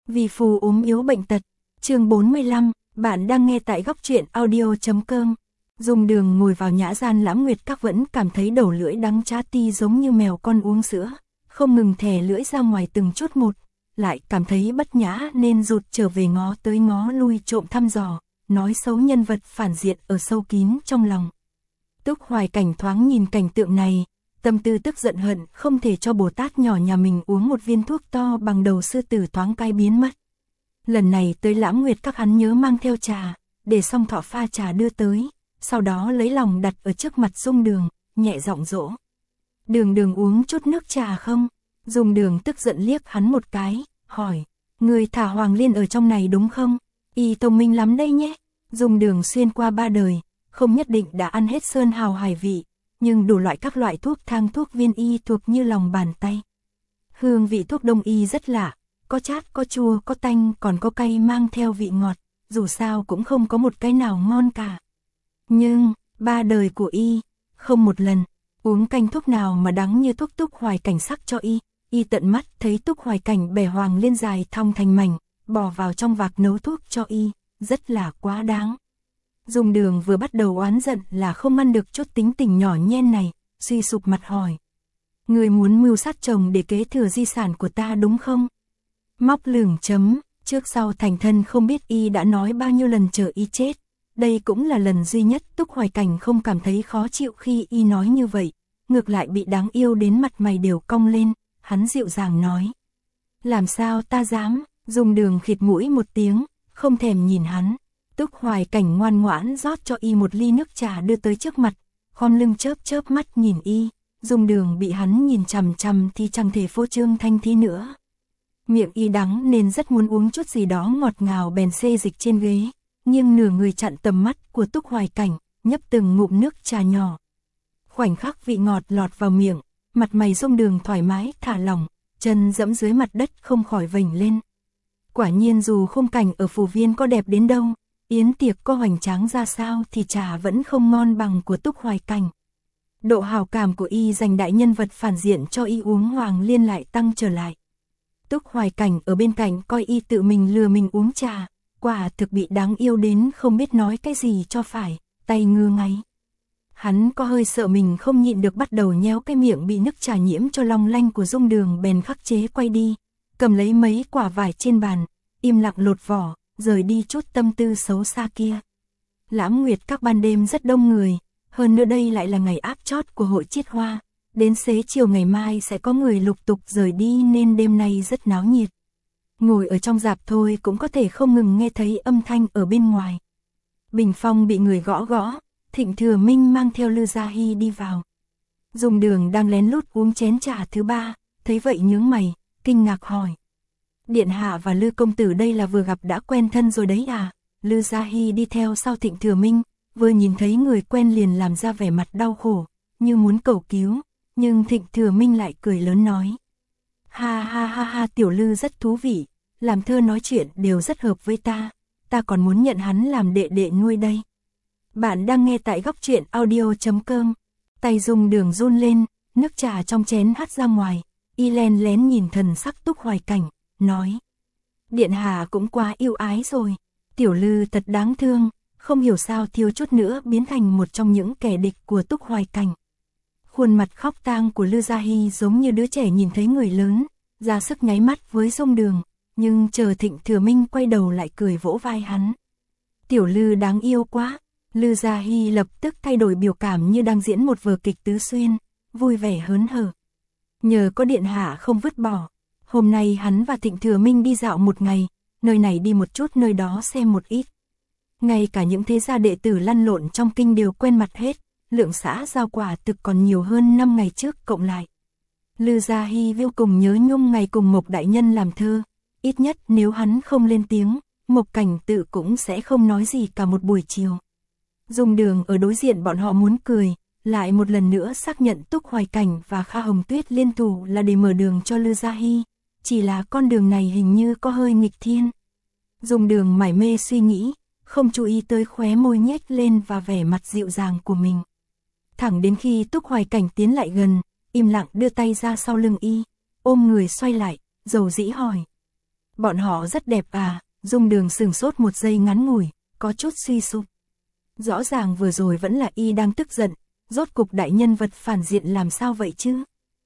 Vì phù ốm yếu bệnh tật. Chương 45, bạn đang nghe tại góc truyện audio.com. Dùng đường ngồi vào nhã gian Lãm Nguyệt Các vẫn cảm thấy đầu lưỡi đắng chát ti giống như mèo con uống sữa, không ngừng thè lưỡi ra ngoài từng chút một, lại cảm thấy bất nhã nên rụt trở về ngó tới ngó lui trộm thăm dò, nói xấu nhân vật phản diện ở sâu kín trong lòng. Túc Hoài Cảnh thoáng nhìn cảnh tượng này, tâm tư tức giận hận không thể cho Bồ Tát nhỏ nhà mình uống một viên thuốc to bằng đầu sư tử thoáng cai biến mất. Lần này tới Lãm Nguyệt Các hắn nhớ mang theo trà, để Song Thọ pha trà đưa tới, sau đó lấy lòng đặt ở trước mặt Dung Đường, nhẹ giọng dỗ. Đường Đường uống chút nước trà không? Dung Đường tức giận liếc hắn một cái, hỏi, người thả Hoàng Liên ở trong này đúng không? Y thông minh lắm đây nhé. Dung Đường xuyên qua 3 đời, không nhất định đã ăn hết sơn hào hải vị, nhưng đủ loại các loại thuốc thang thuốc viên y thuộc như lòng bàn tay. Hương vị thuốc đông y rất lạ, có chát, có chua, có tanh, còn có cay mang theo vị ngọt, dù sao cũng không có một cái nào ngon cả. Nhưng, 3 đời của y, không một lần uống canh thuốc nào mà đắng như thuốc Túc Hoài Cảnh sắc cho y tận mắt thấy Túc Hoài Cảnh bẻ Hoàng Liên dài thong thành mảnh, bỏ vào trong vạc nấu thuốc cho y, rất là quá đáng. Dung Đường vừa bắt đầu oán giận là không ăn được chút tính tình nhỏ nhen này, suy sụp mặt hỏi. Người muốn mưu sát chồng để kế thừa di sản của ta đúng không? Móc lửng chấm, trước sau thành thân không biết y đã nói bao nhiêu lần chờ y chết. Đây cũng là lần duy nhất Túc Hoài Cảnh không cảm thấy khó chịu khi y nói như vậy, ngược lại bị đáng yêu đến mặt mày đều cong lên, hắn dịu dàng nói. Làm sao ta dám? Dung Đường khịt mũi một tiếng, không thèm nhìn hắn. Túc Hoài Cảnh ngoan ngoãn rót cho y một ly nước trà đưa tới trước mặt, khom lưng chớp chớp mắt nhìn y. Dung Đường bị hắn nhìn chằm chằm thì chẳng thể phô trương thanh thí nữa. Miệng y đắng nên rất muốn uống chút gì đó ngọt ngào bèn xê dịch trên ghế, nhưng nửa người chặn tầm mắt của Túc Hoài Cảnh, nhấp từng ngụm nước trà nhỏ. Khoảnh khắc vị ngọt lọt vào miệng, mặt mày Dung Đường thoải mái thả lỏng, chân dẫm dưới mặt đất không khỏi vểnh lên. Quả nhiên dù khung cảnh ở phủ viên có đẹp đến đâu, yến tiệc có hoành tráng ra sao thì trà vẫn không ngon bằng của Túc Hoài Cảnh. Độ hào cảm của y dành đại nhân vật phản diện cho y uống Hoàng Liên lại tăng trở lại. Túc Hoài Cảnh ở bên cạnh coi y tự mình lừa mình uống trà, quả thực bị đáng yêu đến không biết nói cái gì cho phải, tay ngơ ngáy. Hắn có hơi sợ mình không nhịn được bắt đầu nhéo cái miệng bị nước trà nhiễm cho long lanh của Dung Đường bèn khắc chế quay đi, cầm lấy mấy quả vải trên bàn, im lặng lột vỏ, rời đi chút tâm tư xấu xa kia. Lãm Nguyệt Các ban đêm rất đông người, hơn nữa đây lại là ngày áp chót của hội Chiết Hoa, đến xế chiều ngày mai sẽ có người lục tục rời đi nên đêm nay rất náo nhiệt. Ngồi ở trong rạp thôi cũng có thể không ngừng nghe thấy âm thanh ở bên ngoài. Bình phong bị người gõ gõ, Thịnh Thừa Minh mang theo Lư Gia Hy đi vào. Dung Đường đang lén lút uống chén trà thứ 3, thấy vậy nhướng mày, kinh ngạc hỏi. Điện hạ và Lư công tử đây là vừa gặp đã quen thân rồi đấy à? Lư Gia Hy đi theo sau Thịnh Thừa Minh, vừa nhìn thấy người quen liền làm ra vẻ mặt đau khổ, như muốn cầu cứu, nhưng Thịnh Thừa Minh lại cười lớn nói. Ha ha ha ha, tiểu Lư rất thú vị, làm thơ nói chuyện đều rất hợp với ta còn muốn nhận hắn làm đệ đệ nuôi đây. Bạn đang nghe tại góc truyện audio.com. Tay Dung Đường run lên, nước trà trong chén hắt ra ngoài, y len lén nhìn thần sắc Túc Hoài Cảnh, nói. Điện hạ cũng quá yêu ái rồi, tiểu Lư thật đáng thương, không hiểu sao thiếu chút nữa biến thành một trong những kẻ địch của Túc Hoài Cảnh. Khuôn mặt khóc tang của Lư Gia Hy giống như đứa trẻ nhìn thấy người lớn, ra sức nháy mắt với Dung Đường, nhưng chờ Thịnh Thừa Minh quay đầu lại cười vỗ vai hắn. Tiểu Lư đáng yêu quá. Lư Gia Hy lập tức thay đổi biểu cảm như đang diễn một vở kịch tứ xuyên, vui vẻ hớn hở. Nhờ có điện hạ không vứt bỏ, hôm nay hắn và Thịnh Thừa Minh đi dạo một ngày, nơi này đi một chút nơi đó xem một ít. Ngay cả những thế gia đệ tử lăn lộn trong kinh đều quen mặt hết, lượng xã giao quả thực còn nhiều hơn 5 ngày trước cộng lại. Lư Gia Hy vô cùng nhớ nhung ngày cùng Mộc đại nhân làm thơ, ít nhất nếu hắn không lên tiếng, Mộc Cảnh Tự cũng sẽ không nói gì cả một buổi chiều. Dung Đường ở đối diện bọn họ muốn cười, lại một lần nữa xác nhận Túc Hoài Cảnh và Kha Hồng Tuyết liên thủ là để mở đường cho Lư Gia Hy, chỉ là con đường này hình như có hơi nghịch thiên. Dung Đường mải mê suy nghĩ, không chú ý tới khóe môi nhếch lên và vẻ mặt dịu dàng của mình. Thẳng đến khi Túc Hoài Cảnh tiến lại gần, im lặng đưa tay ra sau lưng y, ôm người xoay lại, dầu dĩ hỏi. Bọn họ rất đẹp à? Dung Đường sửng sốt một giây ngắn ngủi, có chút suy sụp. Rõ ràng vừa rồi vẫn là y đang tức giận, rốt cục đại nhân vật phản diện làm sao vậy chứ?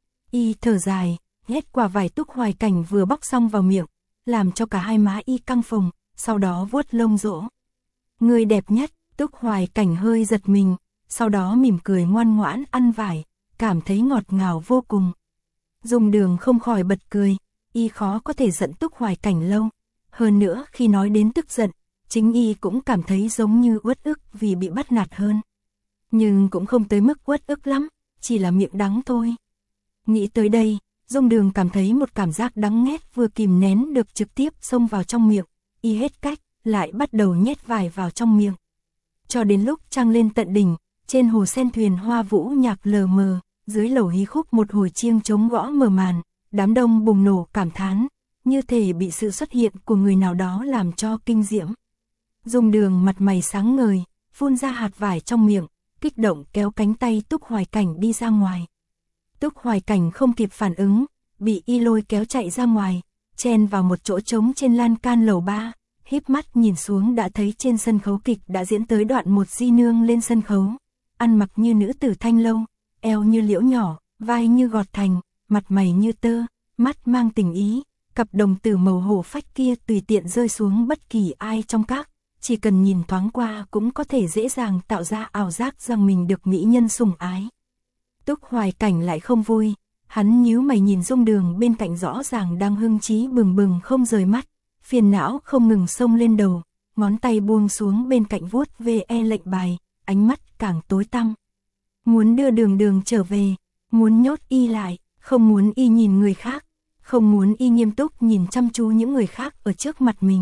Y thở dài, nhét quả vải Túc Hoài Cảnh vừa bóc xong vào miệng, làm cho cả hai má y căng phồng, sau đó vuốt lông dỗ. Người đẹp nhất. Túc Hoài Cảnh hơi giật mình, sau đó mỉm cười ngoan ngoãn ăn vải, cảm thấy ngọt ngào vô cùng. Dung Đường không khỏi bật cười, y khó có thể giận Túc Hoài Cảnh lâu. Hơn nữa khi nói đến tức giận, chính y cũng cảm thấy giống như uất ức vì bị bắt nạt hơn. Nhưng cũng không tới mức uất ức lắm, chỉ là miệng đắng thôi. Nghĩ tới đây, Dung Đường cảm thấy một cảm giác đắng nghét vừa kìm nén được trực tiếp xông vào trong miệng, y hết cách, lại bắt đầu nhét vải vào trong miệng. Cho đến lúc trăng lên tận đỉnh, trên hồ sen thuyền hoa vũ nhạc lờ mờ, dưới lầu hí khúc một hồi chiêng trống gõ mở màn, đám đông bùng nổ cảm thán, như thể bị sự xuất hiện của người nào đó làm cho kinh diễm. Dung Đường mặt mày sáng ngời, phun ra hạt vải trong miệng, kích động kéo cánh tay Túc Hoài Cảnh đi ra ngoài. Túc Hoài Cảnh không kịp phản ứng, bị y lôi kéo chạy ra ngoài, chen vào một chỗ trống trên lan can lầu 3. Híp mắt nhìn xuống đã thấy trên sân khấu kịch đã diễn tới đoạn một di nương lên sân khấu, ăn mặc như nữ tử thanh lâu, eo như liễu nhỏ, vai như gọt thành, mặt mày như tơ, mắt mang tình ý, cặp đồng tử màu hổ phách kia tùy tiện rơi xuống bất kỳ ai trong các, chỉ cần nhìn thoáng qua cũng có thể dễ dàng tạo ra ảo giác rằng mình được mỹ nhân sủng ái. Túc Hoài Cảnh lại không vui, hắn nhíu mày nhìn Dung Đường bên cạnh rõ ràng đang hưng trí bừng bừng không rời mắt. Phiền não không ngừng xông lên đầu, ngón tay buông xuống bên cạnh vuốt về lệnh bài, ánh mắt càng tối tăm. Muốn đưa Đường trở về, muốn nhốt y lại, không muốn y nhìn người khác, không muốn y nghiêm túc nhìn chăm chú những người khác ở trước mặt mình.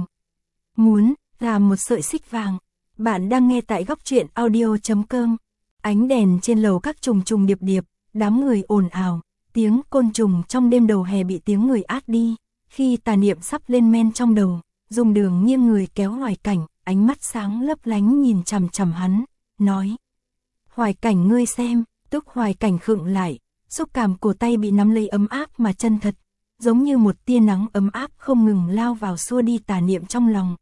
Muốn làm một sợi xích vàng. Bạn đang nghe tại góc truyện audio.com. Ánh đèn trên lầu các trùng trùng điệp điệp, đám người ồn ào, tiếng côn trùng trong đêm đầu hè bị tiếng người át đi. Khi tà niệm sắp lên men trong đầu, Dung Đường nghiêng người kéo Hoài Cảnh, ánh mắt sáng lấp lánh nhìn chằm chằm hắn, nói: Hoài Cảnh ngươi xem. Túc Hoài Cảnh khựng lại, xúc cảm cổ tay bị nắm lấy ấm áp mà chân thật, giống như một tia nắng ấm áp không ngừng lao vào xua đi tà niệm trong lòng.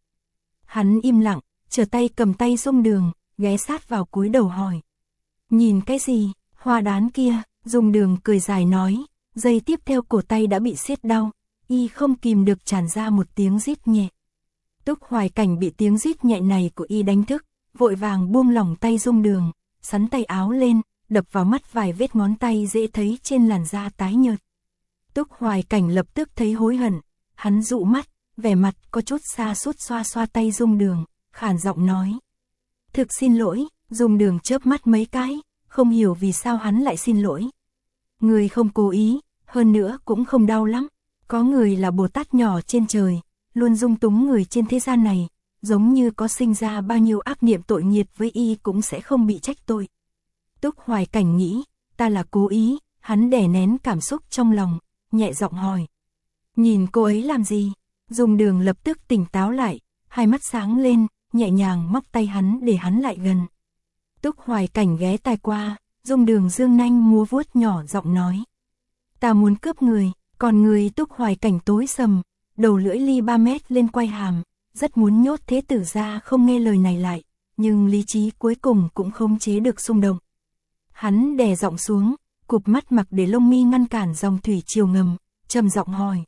Hắn im lặng, trở tay cầm tay Dung Đường, ghé sát vào cúi đầu hỏi: Nhìn cái gì? Hoa đán kia. Dung Đường cười dài nói, giây tiếp theo cổ tay đã bị siết đau. Y không kìm được tràn ra một tiếng rít nhẹ. Túc Hoài Cảnh bị tiếng rít nhẹ này của y đánh thức, vội vàng buông lỏng tay Dung Đường, sắn tay áo lên, đập vào mắt vài vết ngón tay dễ thấy trên làn da tái nhợt. Túc Hoài Cảnh lập tức thấy hối hận, hắn dụ mắt, vẻ mặt có chút xa sút xoa xoa tay Dung Đường, khàn giọng nói: Thực xin lỗi. Dung Đường chớp mắt mấy cái, không hiểu vì sao hắn lại xin lỗi. Người không cố ý, hơn nữa cũng không đau lắm. Có người là Bồ Tát nhỏ trên trời, luôn dung túng người trên thế gian này, giống như có sinh ra bao nhiêu ác niệm tội nghiệt với y cũng sẽ không bị trách tội. Túc Hoài Cảnh nghĩ, ta là cố ý, hắn đè nén cảm xúc trong lòng, nhẹ giọng hỏi: Nhìn cô ấy làm gì? Dung Đường lập tức tỉnh táo lại, hai mắt sáng lên, nhẹ nhàng móc tay hắn để hắn lại gần. Túc Hoài Cảnh ghé tai qua, Dung Đường dương nanh múa vuốt nhỏ giọng nói: Ta muốn cướp người. Còn người Túc Hoài Cảnh tối sầm, đầu lưỡi li 3 mét lên quay hàm, rất muốn nhốt thế tử ra không nghe lời này lại, nhưng lý trí cuối cùng cũng không chế được xung động. Hắn đè giọng xuống, cụp mắt mặc để lông mi ngăn cản dòng thủy triều ngầm, trầm giọng hỏi: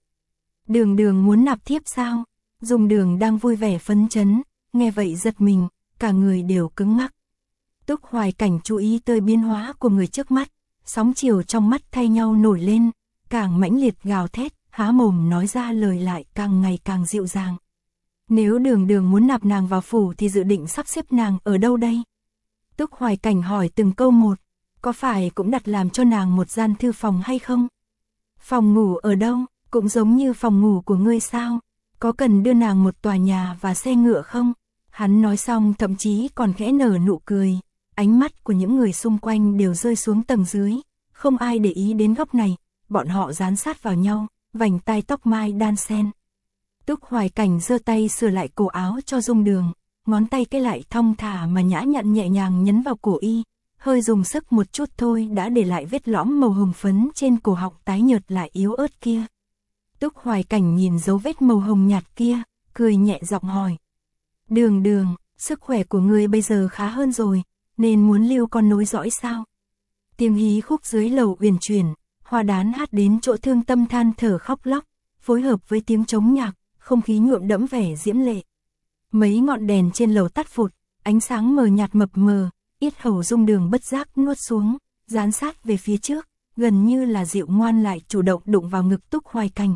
Đường muốn nạp thiếp sao? Dung Đường đang vui vẻ phấn chấn, nghe vậy giật mình, cả người đều cứng ngắc. Túc Hoài Cảnh chú ý tới biến hóa của người trước mắt, sóng chiều trong mắt thay nhau nổi lên, càng mãnh liệt gào thét, há mồm nói ra lời lại càng ngày càng dịu dàng. Nếu Đường muốn nạp nàng vào phủ thì dự định sắp xếp nàng ở đâu đây? Túc Hoài Cảnh hỏi từng câu một, có phải cũng đặt làm cho nàng một gian thư phòng hay không? Phòng ngủ ở đâu? Cũng giống như phòng ngủ của ngươi sao? Có cần đưa nàng một tòa nhà và xe ngựa không? Hắn nói xong thậm chí còn khẽ nở nụ cười, ánh mắt của những người xung quanh đều rơi xuống tầng dưới, không ai để ý đến góc này. Bọn họ dán sát vào nhau, vành tai tóc mai đan xen. Túc Hoài Cảnh giơ tay sửa lại cổ áo cho Dung Đường, ngón tay cái lại thong thả mà nhã nhặn nhẹ nhàng nhấn vào cổ y, hơi dùng sức một chút thôi đã để lại vết lõm màu hồng phấn trên cổ họng tái nhợt lại yếu ớt kia. Túc Hoài Cảnh nhìn dấu vết màu hồng nhạt kia, cười nhẹ giọng hỏi. Đường Đường, sức khỏe của ngươi bây giờ khá hơn rồi, nên muốn lưu con nối dõi sao? Tiếng hí khúc dưới lầu uyển chuyển, hoa đán hát đến chỗ Thương Tâm than thở khóc lóc, phối hợp với tiếng trống nhạc, không khí nhuộm đẫm vẻ diễm lệ. Mấy ngọn đèn trên lầu tắt phụt, ánh sáng mờ nhạt mập mờ, yết hầu Dung Đường bất giác nuốt xuống, dán sát về phía trước, gần như là dịu ngoan lại chủ động đụng vào ngực Túc Hoài Cảnh.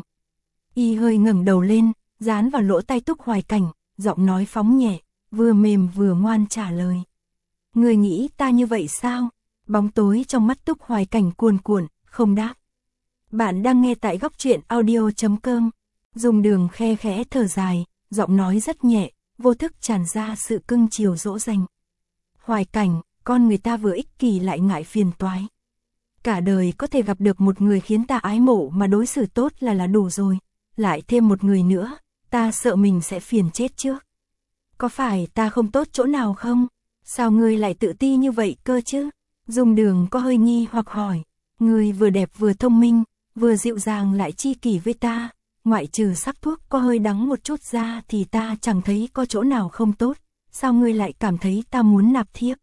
Y hơi ngẩng đầu lên, dán vào lỗ tai Túc Hoài Cảnh, giọng nói phóng nhẹ, vừa mềm vừa ngoan trả lời. Người nghĩ ta như vậy sao? Bóng tối trong mắt Túc Hoài Cảnh cuồn cuộn, không đáp. Bạn đang nghe tại góc truyện audio.com. Dung Đường khe khẽ thở dài, giọng nói rất nhẹ, vô thức tràn ra sự cưng chiều dỗ dành. Hoài Cảnh, con người ta vừa ích kỷ lại ngại phiền toái. Cả đời có thể gặp được một người khiến ta ái mộ mà đối xử tốt là đủ rồi. Lại thêm một người nữa, ta sợ mình sẽ phiền chết trước. Có phải ta không tốt chỗ nào không? Sao ngươi lại tự ti như vậy cơ chứ? Dung Đường có hơi nghi hoặc hỏi. Ngươi vừa đẹp vừa thông minh, vừa dịu dàng lại chi kỷ với ta. Ngoại trừ sắc thuốc có hơi đắng một chút ra thì ta chẳng thấy có chỗ nào không tốt. Sao ngươi lại cảm thấy ta muốn nạp thiếp?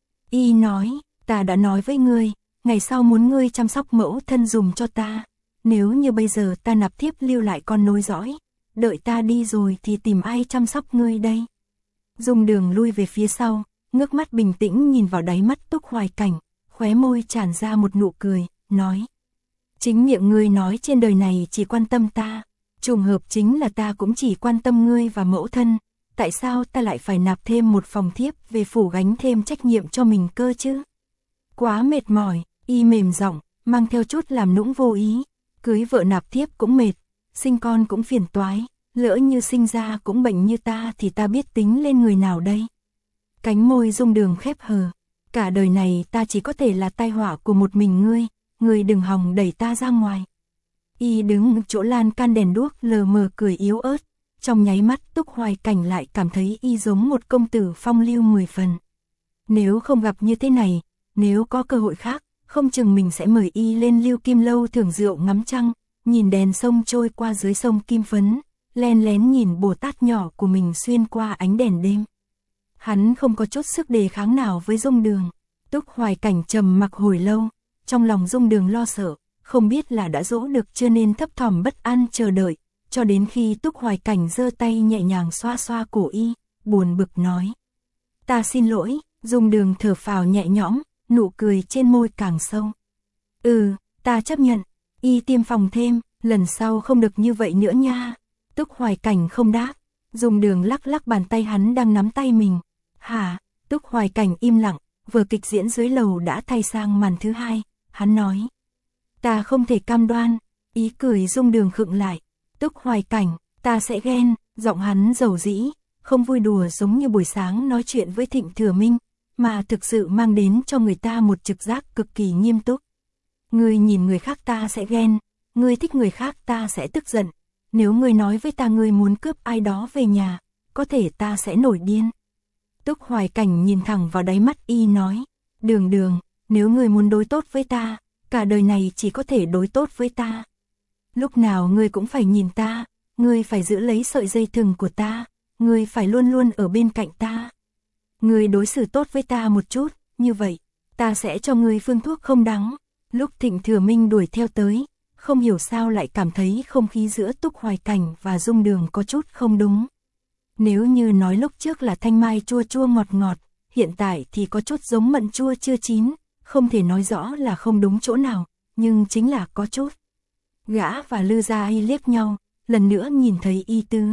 Y nói, ta đã nói với ngươi, ngày sau muốn ngươi chăm sóc mẫu thân dùng cho ta. Nếu như bây giờ ta nạp thiếp lưu lại con nối dõi, đợi ta đi rồi thì tìm ai chăm sóc ngươi đây? Dung Đường lui về phía sau, ngước mắt bình tĩnh nhìn vào đáy mắt Túc Hoài Cảnh, khóe môi tràn ra một nụ cười, nói. Chính miệng ngươi nói trên đời này chỉ quan tâm ta, trùng hợp chính là ta cũng chỉ quan tâm ngươi và mẫu thân, tại sao ta lại phải nạp thêm một phòng thiếp về phủ gánh thêm trách nhiệm cho mình cơ chứ? Quá mệt mỏi, Y mềm giọng, mang theo chút làm nũng vô ý, cưới vợ nạp thiếp cũng mệt, sinh con cũng phiền toái, lỡ như sinh ra cũng bệnh như ta thì ta biết tính lên người nào đây? Cánh môi Dung Đường khép hờ, cả đời này ta chỉ có thể là tai họa của một mình ngươi đừng hòng đẩy ta ra ngoài. Y đứng chỗ lan can đèn đuốc lờ mờ cười yếu ớt, trong nháy mắt Túc Hoài Cảnh lại cảm thấy Y giống một công tử phong lưu 10 phần. Nếu không gặp như thế này, nếu có cơ hội khác, không chừng mình sẽ mời Y lên Lưu Kim Lâu thưởng rượu ngắm trăng, nhìn đèn sông trôi qua dưới sông Kim Phấn, len lén nhìn Bồ Tát nhỏ của mình xuyên qua ánh đèn đêm. Hắn không có chút sức đề kháng nào với Dung Đường. Túc Hoài Cảnh trầm mặc hồi lâu, trong lòng Dung Đường lo sợ, không biết là đã dỗ được chưa nên thấp thỏm bất an chờ đợi, cho đến khi Túc Hoài Cảnh giơ tay nhẹ nhàng xoa xoa cổ Y, buồn bực nói. Ta xin lỗi. Dung Đường thở phào nhẹ nhõm, nụ cười trên môi càng sâu. Ta chấp nhận. Y tiêm phòng thêm, lần sau không được như vậy nữa nha. Túc Hoài Cảnh không đáp. Dung Đường lắc lắc bàn tay hắn đang nắm tay mình. Hả? Túc Hoài Cảnh im lặng, vở kịch diễn dưới lầu đã thay sang màn thứ hai. Hắn nói. Ta không thể cam đoan. Ý cười Dung Đường khựng lại. Túc Hoài Cảnh, ta sẽ ghen. Giọng hắn dầu dĩ, không vui đùa giống như buổi sáng nói chuyện với Thịnh Thừa Minh, mà thực sự mang đến cho người ta một trực giác cực kỳ nghiêm túc. Ngươi nhìn người khác ta sẽ ghen, ngươi thích người khác ta sẽ tức giận. Nếu ngươi nói với ta ngươi muốn cướp ai đó về nhà, có thể ta sẽ nổi điên. Túc Hoài Cảnh nhìn thẳng vào đáy mắt Y nói. Đường Đường, nếu ngươi muốn đối tốt với ta, cả đời này chỉ có thể đối tốt với ta. Lúc nào ngươi cũng phải nhìn ta, ngươi phải giữ lấy sợi dây thừng của ta, ngươi phải luôn luôn ở bên cạnh ta. Ngươi đối xử tốt với ta một chút, như vậy, ta sẽ cho ngươi phương thuốc không đắng. Lúc Thịnh Thừa Minh đuổi theo tới, không hiểu sao lại cảm thấy không khí giữa Túc Hoài Cảnh và Dung Đường có chút không đúng. Nếu như nói lúc trước là thanh mai chua chua ngọt ngọt, hiện tại thì có chút giống mận chua chưa chín, không thể nói rõ là không đúng chỗ nào, nhưng chính là có chút. Gã và Lư Gia Y liếc nhau, lần nữa nhìn thấy Y tứ.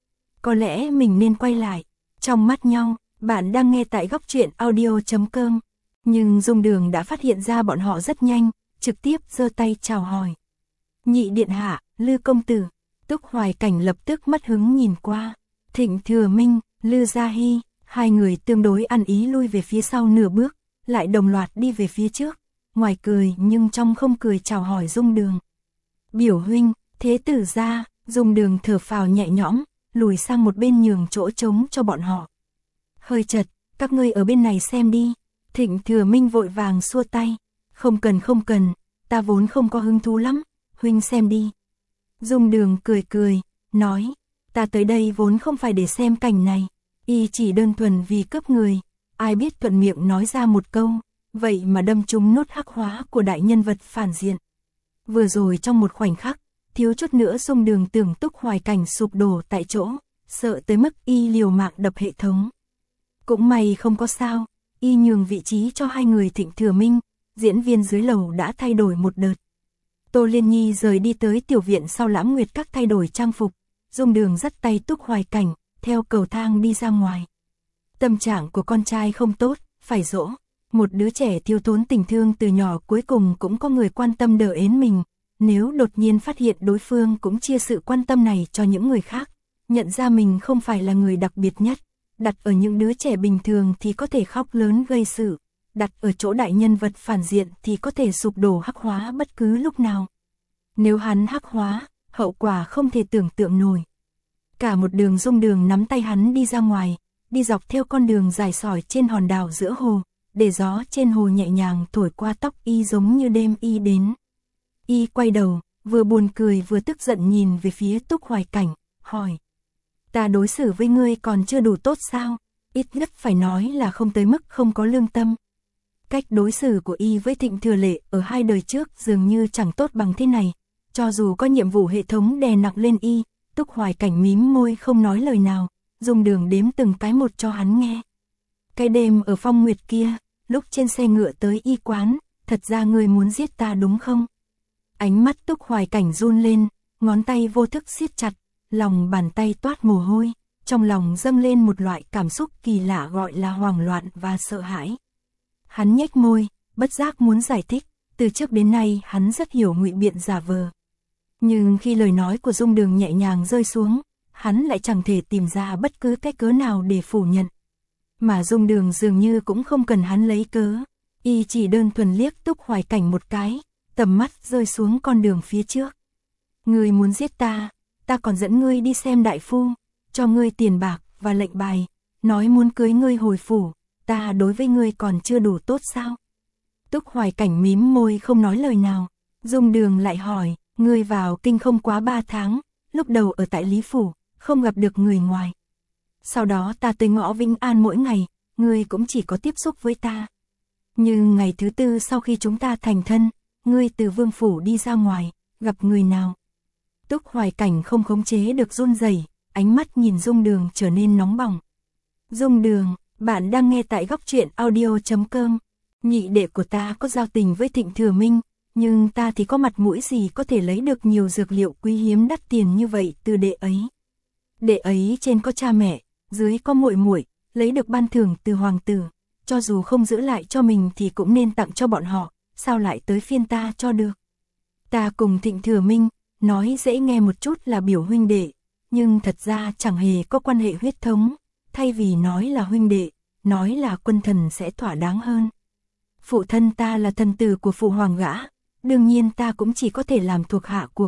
Có lẽ mình nên quay lại, trong mắt nhau. Bạn đang nghe tại góc truyện audio.com. Nhưng Dung Đường đã phát hiện ra bọn họ rất nhanh, trực tiếp giơ tay chào hỏi. Nhị điện hạ, Lư công tử. Túc Hoài Cảnh lập tức mất hứng nhìn qua. Thịnh Thừa Minh, Lư Gia Hy, hai người tương đối ăn ý lui về phía sau nửa bước, lại đồng loạt đi về phía trước, ngoài cười nhưng trong không cười chào hỏi Dung Đường. Biểu huynh, thế tử gia. Dung Đường thở phào nhẹ nhõm, lùi sang một bên nhường chỗ trống cho bọn họ. Hơi chật, các ngươi ở bên này xem đi. Thịnh Thừa Minh vội vàng xua tay. Không cần, ta vốn không có hứng thú lắm, huynh xem đi. Dung Đường cười cười, nói, ta tới đây vốn không phải để xem cảnh này, y chỉ đơn thuần vì cướp người, ai biết thuận miệng nói ra một câu, vậy mà đâm trúng nốt hắc hóa của đại nhân vật phản diện. Vừa rồi trong một khoảnh khắc, thiếu chút nữa Dung Đường tưởng Túc Hoài Cảnh sụp đổ tại chỗ, sợ tới mức y liều mạng đập hệ thống. Cũng may không có sao, y nhường vị trí cho hai người Thịnh Thừa Minh, diễn viên dưới lầu đã thay đổi một đợt. Tô Liên Nhi rời đi tới tiểu viện sau Lãm Nguyệt Các thay đổi trang phục, Dung Đường dắt tay Túc Hoài Cảnh, theo cầu thang đi ra ngoài. Tâm trạng của con trai không tốt, phải dỗ. Một đứa trẻ thiếu thốn tình thương từ nhỏ cuối cùng cũng có người quan tâm đỡ ến mình, nếu đột nhiên phát hiện đối phương cũng chia sự quan tâm này cho những người khác, nhận ra mình không phải là người đặc biệt nhất, đặt ở những đứa trẻ bình thường thì có thể khóc lớn gây sự, đặt ở chỗ đại nhân vật phản diện thì có thể sụp đổ hắc hóa bất cứ lúc nào. Nếu hắn hắc hóa, hậu quả không thể tưởng tượng nổi. Cả một đường Dung Đường nắm tay hắn đi ra ngoài, đi dọc theo con đường dài sỏi trên hòn đảo giữa hồ, để gió trên hồ nhẹ nhàng thổi qua tóc y giống như đêm y đến. Y quay đầu, vừa buồn cười vừa tức giận nhìn về phía Túc Hoài Cảnh, hỏi. Ta đối xử với ngươi còn chưa đủ tốt sao? Ít nhất phải nói là không tới mức không có lương tâm. Cách đối xử của y với Thịnh Thừa Lệ ở hai đời trước dường như chẳng tốt bằng thế này. Cho dù có nhiệm vụ hệ thống đè nặng lên y, Túc Hoài Cảnh mím môi không nói lời nào, Dung Đường đếm từng cái một cho hắn nghe. Cái đêm ở Phong Nguyệt kia, lúc trên xe ngựa tới y quán, thật ra ngươi muốn giết ta đúng không? Ánh mắt Túc Hoài Cảnh run lên, ngón tay vô thức siết chặt, lòng bàn tay toát mồ hôi, trong lòng dâng lên một loại cảm xúc kỳ lạ gọi là hoảng loạn và sợ hãi. Hắn nhếch môi, bất giác muốn giải thích, từ trước đến nay hắn rất hiểu ngụy biện giả vờ. Nhưng khi lời nói của Dung Đường nhẹ nhàng rơi xuống, hắn lại chẳng thể tìm ra bất cứ cái cớ nào để phủ nhận. Mà Dung Đường dường như cũng không cần hắn lấy cớ, y chỉ đơn thuần liếc Túc Hoài Cảnh một cái, tầm mắt rơi xuống con đường phía trước. Ngươi muốn giết ta, ta còn dẫn ngươi đi xem đại phu, cho ngươi tiền bạc và lệnh bài, nói muốn cưới ngươi hồi phủ, ta đối với ngươi còn chưa đủ tốt sao? Túc Hoài Cảnh mím môi không nói lời nào, Dung Đường lại hỏi, ngươi vào kinh không quá 3 tháng, lúc đầu ở tại Lý Phủ, không gặp được người ngoài. Sau đó ta tới ngõ Vĩnh An mỗi ngày, ngươi cũng chỉ có tiếp xúc với ta. Nhưng ngày thứ 4 sau khi chúng ta thành thân, ngươi từ Vương Phủ đi ra ngoài, gặp người nào? Túc Hoài Cảnh không khống chế được run rẩy, ánh mắt nhìn Dung Đường trở nên nóng bỏng. Dung Đường, bạn đang nghe tại góc truyện audio.com. Nhị đệ của ta có giao tình với Thịnh Thừa Minh, nhưng ta thì có mặt mũi gì có thể lấy được nhiều dược liệu quý hiếm đắt tiền như vậy từ đệ ấy. Đệ ấy trên có cha mẹ, dưới có muội muội, lấy được ban thưởng từ hoàng tử, cho dù không giữ lại cho mình thì cũng nên tặng cho bọn họ, sao lại tới phiên ta cho được. Ta cùng Thịnh Thừa Minh, nói dễ nghe một chút là biểu huynh đệ, nhưng thật ra chẳng hề có quan hệ huyết thống, thay vì nói là huynh đệ, nói là quân thần sẽ thỏa đáng hơn. Phụ thân ta là thần tử của phụ hoàng gã, đương nhiên ta cũng chỉ có thể làm thuộc hạ của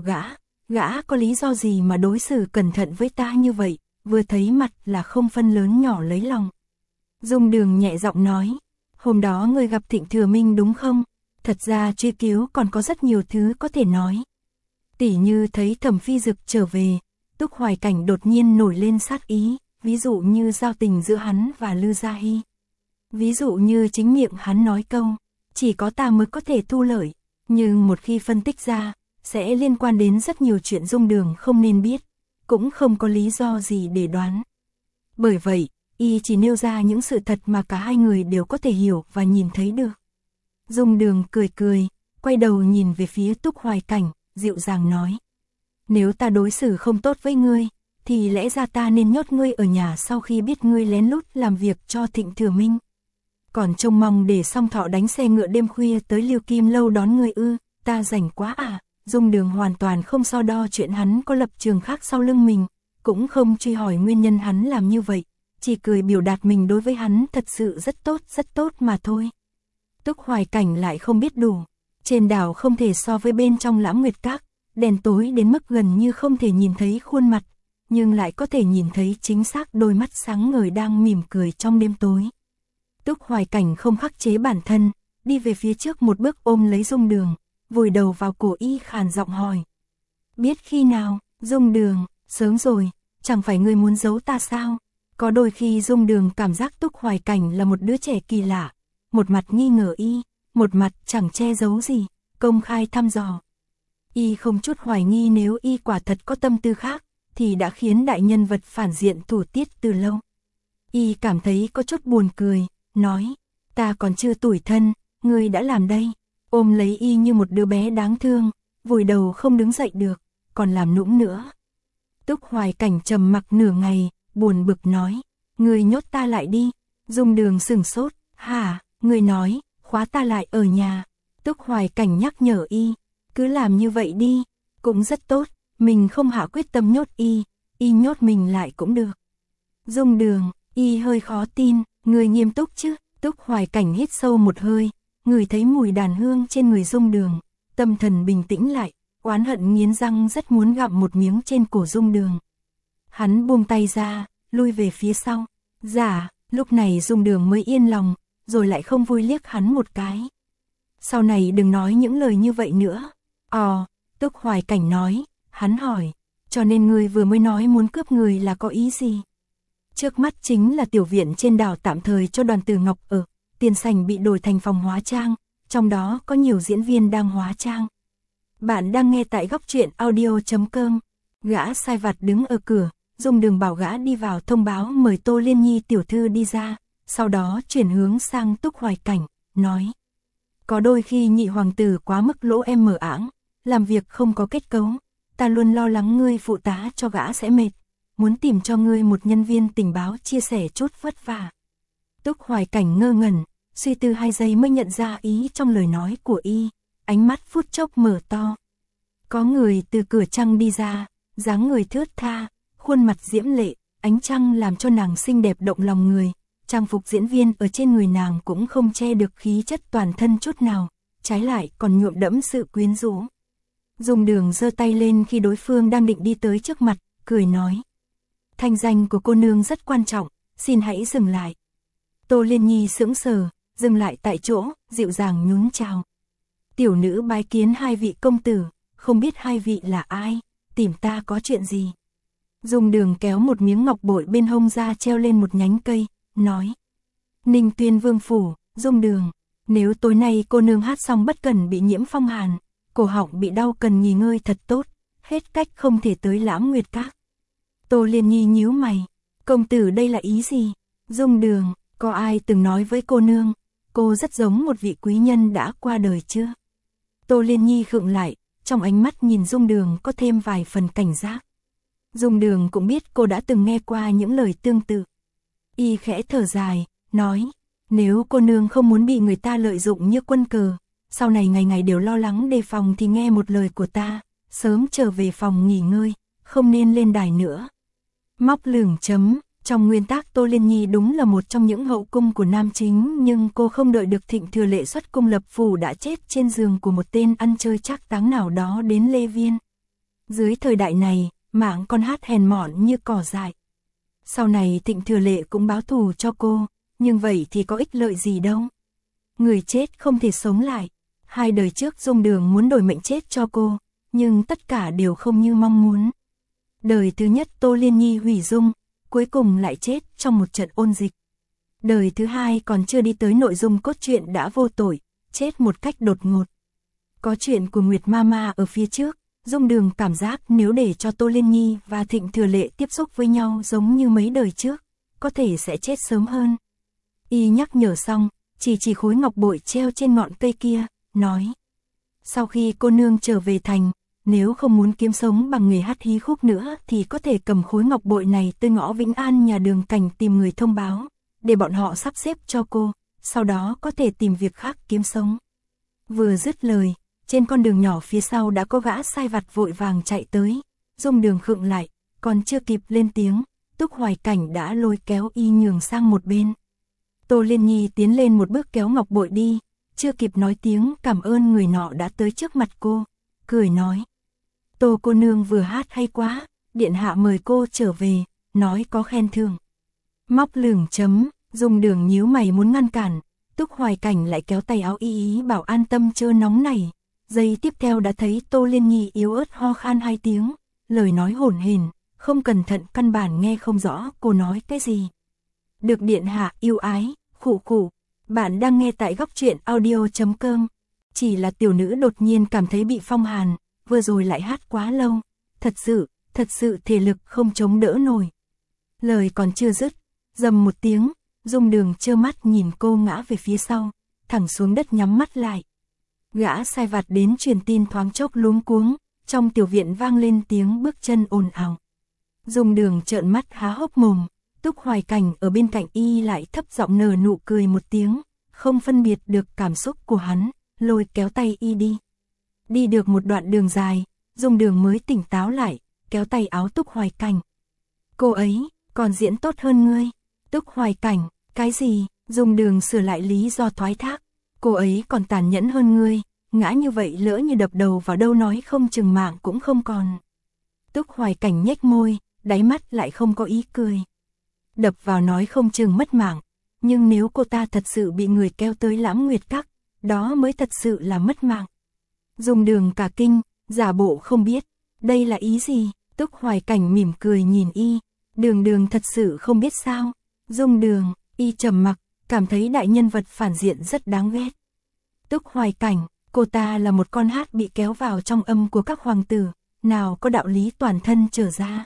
gã có lý do gì mà đối xử cẩn thận với ta như vậy, vừa thấy mặt là không phân lớn nhỏ lấy lòng. Dung Đường nhẹ giọng nói, hôm đó ngươi gặp Thịnh Thừa Minh đúng không? Thật ra truy cứu còn có rất nhiều thứ có thể nói. Tỉ như thấy Thẩm Phi Dực trở về, Túc Hoài Cảnh đột nhiên nổi lên sát ý, ví dụ như giao tình giữa hắn và Lư Gia Hy. Ví dụ như chính miệng hắn nói câu, chỉ có ta mới có thể thu lợi, nhưng một khi phân tích ra, sẽ liên quan đến rất nhiều chuyện Dung Đường không nên biết, cũng không có lý do gì để đoán. Bởi vậy, y chỉ nêu ra những sự thật mà cả hai người đều có thể hiểu và nhìn thấy được. Dung Đường cười cười, quay đầu nhìn về phía Túc Hoài Cảnh, dịu dàng nói. Nếu ta đối xử không tốt với ngươi, thì lẽ ra ta nên nhốt ngươi ở nhà sau khi biết ngươi lén lút làm việc cho Thịnh Thừa Minh. Còn trông mong để Song Thọ đánh xe ngựa đêm khuya tới Liêu Kim Lâu đón ngươi ư, ta rảnh quá à. Dung Đường hoàn toàn không so đo chuyện hắn có lập trường khác sau lưng mình, cũng không truy hỏi nguyên nhân hắn làm như vậy, chỉ cười biểu đạt mình đối với hắn thật sự rất tốt mà thôi. Túc Hoài Cảnh lại không biết đủ, trên đảo không thể so với bên trong Lãm Nguyệt Các, đèn tối đến mức gần như không thể nhìn thấy khuôn mặt, nhưng lại có thể nhìn thấy chính xác đôi mắt sáng ngời đang mỉm cười trong đêm tối. Túc Hoài Cảnh không khắc chế bản thân, đi về phía trước một bước ôm lấy Dung Đường, vùi đầu vào cổ y khàn giọng hỏi. Biết khi nào? Dung Đường, sớm rồi, chẳng phải ngươi muốn giấu ta sao? Có đôi khi Dung Đường cảm giác Túc Hoài Cảnh là một đứa trẻ kỳ lạ, một mặt nghi ngờ y, một mặt chẳng che giấu gì, công khai thăm dò. Y không chút hoài nghi nếu y quả thật có tâm tư khác, thì đã khiến đại nhân vật phản diện thủ tiết từ lâu. Y cảm thấy có chút buồn cười, nói, ta còn chưa tủi thân, ngươi đã làm đây, ôm lấy y như một đứa bé đáng thương, vùi đầu không đứng dậy được, còn làm nũng nữa. Túc Hoài Cảnh trầm mặc nửa ngày, buồn bực nói, ngươi nhốt ta lại đi. Dung Đường sửng sốt, hả, ngươi nói, khóa ta lại ở nhà. Túc Hoài Cảnh nhắc nhở y, cứ làm như vậy đi, cũng rất tốt, mình không hạ quyết tâm nhốt y nhốt mình lại cũng được. Dung Đường, y hơi khó tin, ngươi nghiêm túc chứ? Túc Hoài Cảnh hít sâu một hơi, ngửi thấy mùi đàn hương trên người Dung Đường, tâm thần bình tĩnh lại, oán hận nghiến răng rất muốn gặm một miếng trên cổ Dung Đường. Hắn buông tay ra, lui về phía sau. Dạ, lúc này Dung Đường mới yên lòng, rồi lại không vui liếc hắn một cái. Sau này đừng nói những lời như vậy nữa. Túc Hoài Cảnh nói, hắn hỏi, cho nên ngươi vừa mới nói muốn cướp người là có ý gì? Trước mắt chính là tiểu viện trên đảo tạm thời cho Đoàn Tử Ngọc ở, tiền sảnh bị đổi thành phòng hóa trang, trong đó có nhiều diễn viên đang hóa trang. Bạn đang nghe tại góc truyện audio.com. Gã sai vặt đứng ở cửa, Dung Đường bảo gã đi vào thông báo mời Tô Liên Nhi tiểu thư đi ra, sau đó chuyển hướng sang Túc Hoài Cảnh, nói. Có đôi khi nhị hoàng tử quá mức lỗ em mở ảng, làm việc không có kết cấu, ta luôn lo lắng ngươi phụ tá cho gã sẽ mệt, muốn tìm cho ngươi một nhân viên tình báo chia sẻ chút vất vả. Túc Hoài Cảnh ngơ ngẩn, suy tư 2 giây mới nhận ra ý trong lời nói của y, ánh mắt phút chốc mở to. Có người từ cửa trăng đi ra, dáng người thướt tha, khuôn mặt diễm lệ, ánh trăng làm cho nàng xinh đẹp động lòng người, trang phục diễn viên ở trên người nàng cũng không che được khí chất toàn thân chút nào, trái lại còn nhuộm đẫm sự quyến rũ. Dung Đường giơ tay lên khi đối phương đang định đi tới trước mặt, cười nói. Thanh danh của cô nương rất quan trọng, xin hãy dừng lại. Tô Liên Nhi sững sờ, dừng lại tại chỗ, dịu dàng nhún chào. Tiểu nữ bái kiến 2 vị công tử, không biết 2 vị là ai, tìm ta có chuyện gì? Dung Đường kéo một miếng ngọc bội bên hông ra treo lên một nhánh cây, nói. Ninh Tuyên Vương phủ, Dung Đường, nếu tối nay cô nương hát xong bất cần bị nhiễm phong hàn, cổ họng bị đau cần nghỉ ngơi thật tốt, hết cách không thể tới Lãm Nguyệt Các. Tô Liên Nhi nhíu mày, công tử đây là ý gì? Dung Đường, có ai từng nói với cô nương, cô rất giống một vị quý nhân đã qua đời chưa? Tô Liên Nhi khựng lại, trong ánh mắt nhìn Dung Đường có thêm vài phần cảnh giác. Dung Đường cũng biết cô đã từng nghe qua những lời tương tự. Y khẽ thở dài, nói, nếu cô nương không muốn bị người ta lợi dụng như quân cờ, sau này ngày ngày đều lo lắng đề phòng thì nghe một lời của ta, sớm trở về phòng nghỉ ngơi, không nên lên đài nữa. Móc lửng chấm, trong nguyên tắc Tô Liên Nhi đúng là một trong những hậu cung của nam chính, nhưng cô không đợi được Thịnh Thừa Lệ xuất cung lập phủ đã chết trên giường của một tên ăn chơi trác táng nào đó đến Lê Viên. Dưới thời đại này, mạng con hát hèn mọn như cỏ dại. Sau này Thịnh Thừa Lệ cũng báo thù cho cô, nhưng vậy thì có ích lợi gì đâu. Người chết không thể sống lại. 2 đời trước Dung Đường muốn đổi mệnh chết cho cô, nhưng tất cả đều không như mong muốn. Đời thứ nhất Tô Liên Nhi hủy dung, cuối cùng lại chết trong một trận ôn dịch. Đời thứ 2 còn chưa đi tới nội dung cốt truyện đã vô tội, chết một cách đột ngột. Có chuyện của Nguyệt Mama ở phía trước, Dung Đường cảm giác nếu để cho Tô Liên Nhi và Thịnh Thừa Lệ tiếp xúc với nhau giống như mấy đời trước, có thể sẽ chết sớm hơn. Y nhắc nhở xong, chỉ khối ngọc bội treo trên ngọn cây kia, nói. Sau khi cô nương trở về thành, nếu không muốn kiếm sống bằng nghề hát hí khúc nữa thì có thể cầm khối ngọc bội này tới ngõ Vĩnh An nhà Đường Cảnh tìm người thông báo, để bọn họ sắp xếp cho cô, sau đó có thể tìm việc khác kiếm sống. Vừa dứt lời, trên con đường nhỏ phía sau đã có gã sai vặt vội vàng chạy tới. Dung Đường khựng lại, còn chưa kịp lên tiếng, Túc Hoài Cảnh đã lôi kéo y nhường sang một bên. Tô Liên Nhi tiến lên một bước kéo ngọc bội đi, chưa kịp nói tiếng cảm ơn người nọ đã tới trước mặt cô, cười nói. Tô cô nương vừa hát hay quá, điện hạ mời cô trở về, nói có khen thưởng. Móc lửng chấm, Dung Đường nhíu mày muốn ngăn cản, Túc Hoài Cảnh lại kéo tay áo y ý bảo an tâm chớ nóng này, giây tiếp theo đã thấy Tô Liên Nhi yếu ớt ho khan 2 tiếng, lời nói hổn hển, không cẩn thận căn bản nghe không rõ cô nói cái gì. Được điện hạ yêu ái, khụ khụ, bạn đang nghe tại góc truyện audio.com. Chỉ là tiểu nữ đột nhiên cảm thấy bị phong hàn, vừa rồi lại hát quá lâu, thật sự thể lực không chống đỡ nổi. Lời còn chưa dứt, rầm một tiếng, Dung Đường trơ mắt nhìn cô ngã về phía sau, thẳng xuống đất nhắm mắt lại. Gã sai vặt đến truyền tin thoáng chốc luống cuống, trong tiểu viện vang lên tiếng bước chân ồn ào. Dung Đường trợn mắt há hốc mồm, Túc Hoài Cảnh ở bên cạnh y lại thấp giọng nở nụ cười một tiếng, không phân biệt được cảm xúc của hắn, lôi kéo tay y đi. Đi được một đoạn đường dài, Dung Đường mới tỉnh táo lại, kéo tay áo Túc Hoài Cảnh. Cô ấy, còn diễn tốt hơn ngươi. Túc Hoài Cảnh, cái gì? Dung Đường sửa lại lý do thoái thác. Cô ấy còn tàn nhẫn hơn ngươi, ngã như vậy lỡ như đập đầu vào đâu nói không chừng mạng cũng không còn. Túc Hoài Cảnh nhếch môi, đáy mắt lại không có ý cười. Đập vào nói không chừng mất mạng, nhưng nếu cô ta thật sự bị người kéo tới Lãm Nguyệt Các, đó mới thật sự là mất mạng. Dung Đường cả kinh, giả bộ không biết, đây là ý gì? Túc Hoài Cảnh mỉm cười nhìn y, Đường thật sự không biết sao? Dung Đường, y trầm mặc, cảm thấy đại nhân vật phản diện rất đáng ghét. Túc Hoài Cảnh, cô ta là một con hát bị kéo vào trong âm của các hoàng tử, nào có đạo lý toàn thân trở ra.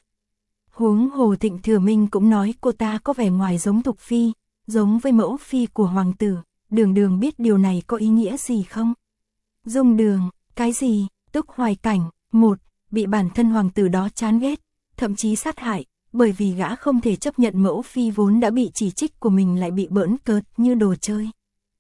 Huống hồ Thịnh Thừa Minh cũng nói cô ta có vẻ ngoài giống Thục Phi, giống với mẫu phi của hoàng tử, Đường biết điều này có ý nghĩa gì không? Dung Đường, cái gì? Túc Hoài Cảnh, một, bị bản thân hoàng tử đó chán ghét, thậm chí sát hại, bởi vì gã không thể chấp nhận mẫu phi vốn đã bị chỉ trích của mình lại bị bỡn cợt như đồ chơi.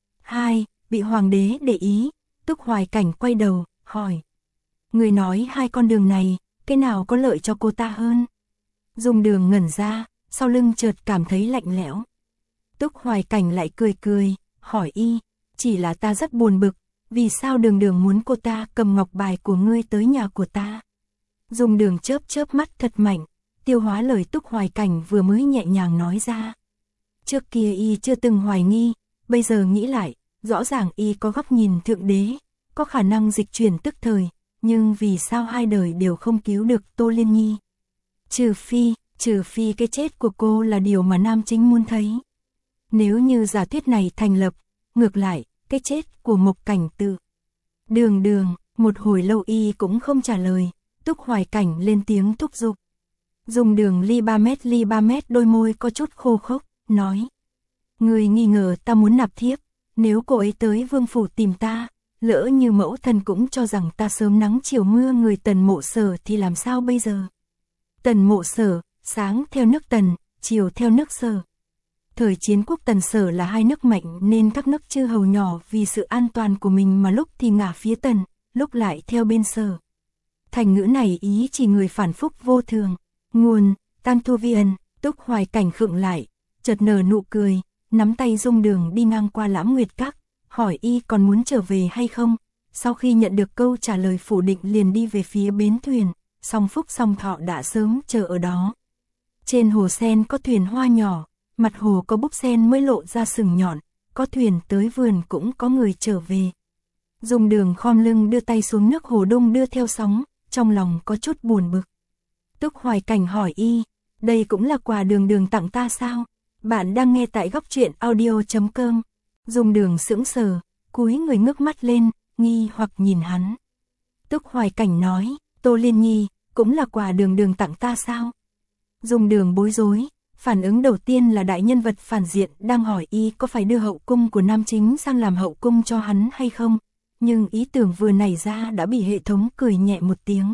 2. Bị hoàng đế để ý. Túc Hoài Cảnh quay đầu, hỏi. Người nói hai con đường này, cái nào có lợi cho cô ta hơn? Dung Đường ngẩn ra, sau lưng chợt cảm thấy lạnh lẽo. Túc Hoài Cảnh lại cười, hỏi y, chỉ là ta rất buồn bực, vì sao Đường muốn cô ta cầm ngọc bài của ngươi tới nhà của ta? Dung Đường chớp mắt thật mạnh, tiêu hóa lời Túc Hoài Cảnh vừa mới nhẹ nhàng nói ra. Trước kia y chưa từng hoài nghi, bây giờ nghĩ lại, rõ ràng y có góc nhìn thượng đế, có khả năng dịch chuyển tức thời, nhưng vì sao hai đời đều không cứu được Tô Liên Nhi? Trừ phi cái chết của cô là điều mà nam chính muốn thấy. Nếu như giả thuyết này thành lập, ngược lại, cái chết của Mộc Cảnh Tự. Đường, một hồi lâu y cũng không trả lời, Túc Hoài Cảnh lên tiếng thúc giục. Dung Đường ly 3 mét đôi môi có chút khô khốc, nói. Người nghi ngờ ta muốn nạp thiếp, nếu cô ấy tới vương phủ tìm ta, lỡ như mẫu thân cũng cho rằng ta sớm nắng chiều mưa người Tần Mộ Sở thì làm sao bây giờ? Tần Mộ Sở, sáng theo nước Tần, chiều theo nước Sở. Thời chiến quốc Tần Sở là hai nước mạnh nên các nước chư hầu nhỏ vì sự an toàn của mình mà lúc thì ngả phía Tần, lúc lại theo bên Sở. Thành ngữ này ý chỉ người phản phúc vô thường. Nguồn, Tan Thu Viên. Túc Hoài Cảnh khựng lại, chợt nở nụ cười, nắm tay Dung Đường đi ngang qua Lãm Nguyệt Các, hỏi y còn muốn trở về hay không. Sau khi nhận được câu trả lời phủ định liền đi về phía bến thuyền, Song Phúc Song Thọ đã sớm chờ ở đó. Trên hồ sen có thuyền hoa nhỏ, mặt hồ có búp sen mới lộ ra sừng nhọn, có thuyền tới vườn cũng có người trở về. Dung Đường khom lưng đưa tay xuống nước hồ đông đưa theo sóng, trong lòng có chút buồn bực. Túc Hoài Cảnh hỏi y, đây cũng là quà Đường tặng ta sao? Bạn đang nghe tại góc truyện audio.com. Dung Đường sững sờ, cúi người ngước mắt lên, nghi hoặc nhìn hắn. Túc Hoài Cảnh nói, Tô Liên Nhi, cũng là quà Đường tặng ta sao? Dung Đường bối rối, phản ứng đầu tiên là đại nhân vật phản diện đang hỏi y có phải đưa hậu cung của nam chính sang làm hậu cung cho hắn hay không, nhưng ý tưởng vừa nảy ra đã bị hệ thống cười nhẹ một tiếng.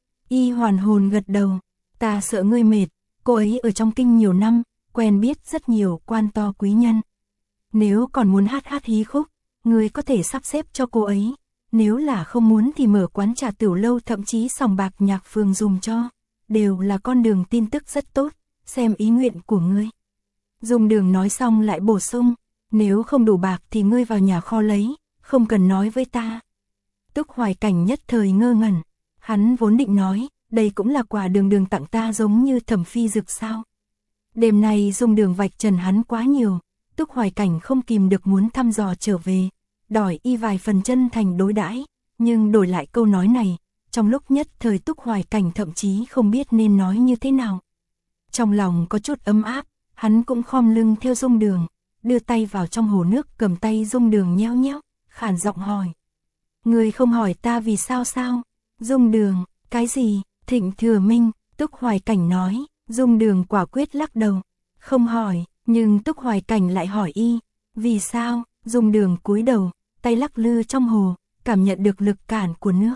Y hoàn hồn gật đầu, ta sợ ngươi mệt, cô ấy ở trong kinh nhiều năm, quen biết rất nhiều quan to quý nhân. Nếu còn muốn hát hí khúc, ngươi có thể sắp xếp cho cô ấy, nếu là không muốn thì mở quán trà tiểu lâu thậm chí sòng bạc nhạc phường dùng cho, đều là con đường tin tức rất tốt, xem ý nguyện của ngươi. Dung Đường nói xong lại bổ sung, nếu không đủ bạc thì ngươi vào nhà kho lấy, không cần nói với ta. Túc Hoài Cảnh nhất thời ngơ ngẩn, hắn vốn định nói, đây cũng là quà Đường tặng ta giống như Thẩm Phi Dực sao. Đêm nay Dung Đường vạch trần hắn quá nhiều, Túc Hoài Cảnh không kìm được muốn thăm dò trở về, đòi y vài phần chân thành đối đãi, nhưng đổi lại câu nói này, trong lúc nhất thời Túc Hoài Cảnh thậm chí không biết nên nói như thế nào. Trong lòng có chút ấm áp, hắn cũng khom lưng theo Dung Đường, đưa tay vào trong hồ nước cầm tay Dung Đường nhéo nhéo, khàn giọng hỏi. Người không hỏi ta vì sao sao? Dung Đường, cái gì? Thịnh Thừa Minh, Túc Hoài Cảnh nói. Dung Đường quả quyết lắc đầu, không hỏi, nhưng Túc Hoài Cảnh lại hỏi y, vì sao? Dung Đường cúi đầu, tay lắc lư trong hồ, cảm nhận được lực cản của nước.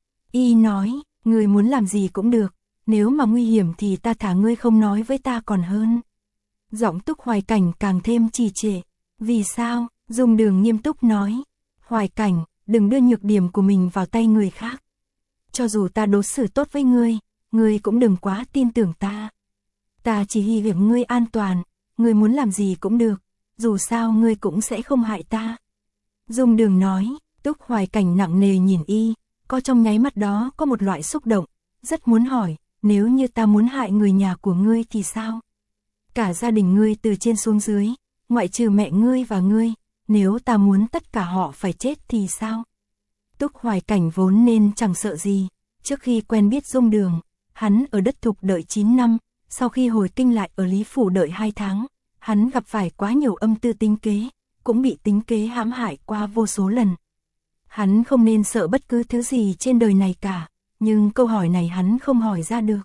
Y nói, người muốn làm gì cũng được, nếu mà nguy hiểm thì ta thả ngươi không nói với ta còn hơn. Giọng Túc Hoài Cảnh càng thêm trì trệ, vì sao? Dung Đường nghiêm túc nói, Hoài Cảnh, đừng đưa nhược điểm của mình vào tay người khác. Cho dù ta đối xử tốt với ngươi cũng đừng quá tin tưởng ta. Ta chỉ hy vọng ngươi an toàn, ngươi muốn làm gì cũng được, dù sao ngươi cũng sẽ không hại ta. Dung Đường nói, Túc Hoài Cảnh nặng nề nhìn y, có trong nháy mắt đó có một loại xúc động, rất muốn hỏi, nếu như ta muốn hại người nhà của ngươi thì sao? Cả gia đình ngươi từ trên xuống dưới, ngoại trừ mẹ ngươi và ngươi, nếu ta muốn tất cả họ phải chết thì sao? Túc Hoài Cảnh vốn nên chẳng sợ gì, trước khi quen biết Dung Đường, hắn ở đất Thục đợi 9 năm, sau khi hồi kinh lại ở Lý Phủ đợi 2 tháng, hắn gặp phải quá nhiều âm tư tính kế, cũng bị tính kế hãm hại qua vô số lần. Hắn không nên sợ bất cứ thứ gì trên đời này cả, nhưng câu hỏi này hắn không hỏi ra được.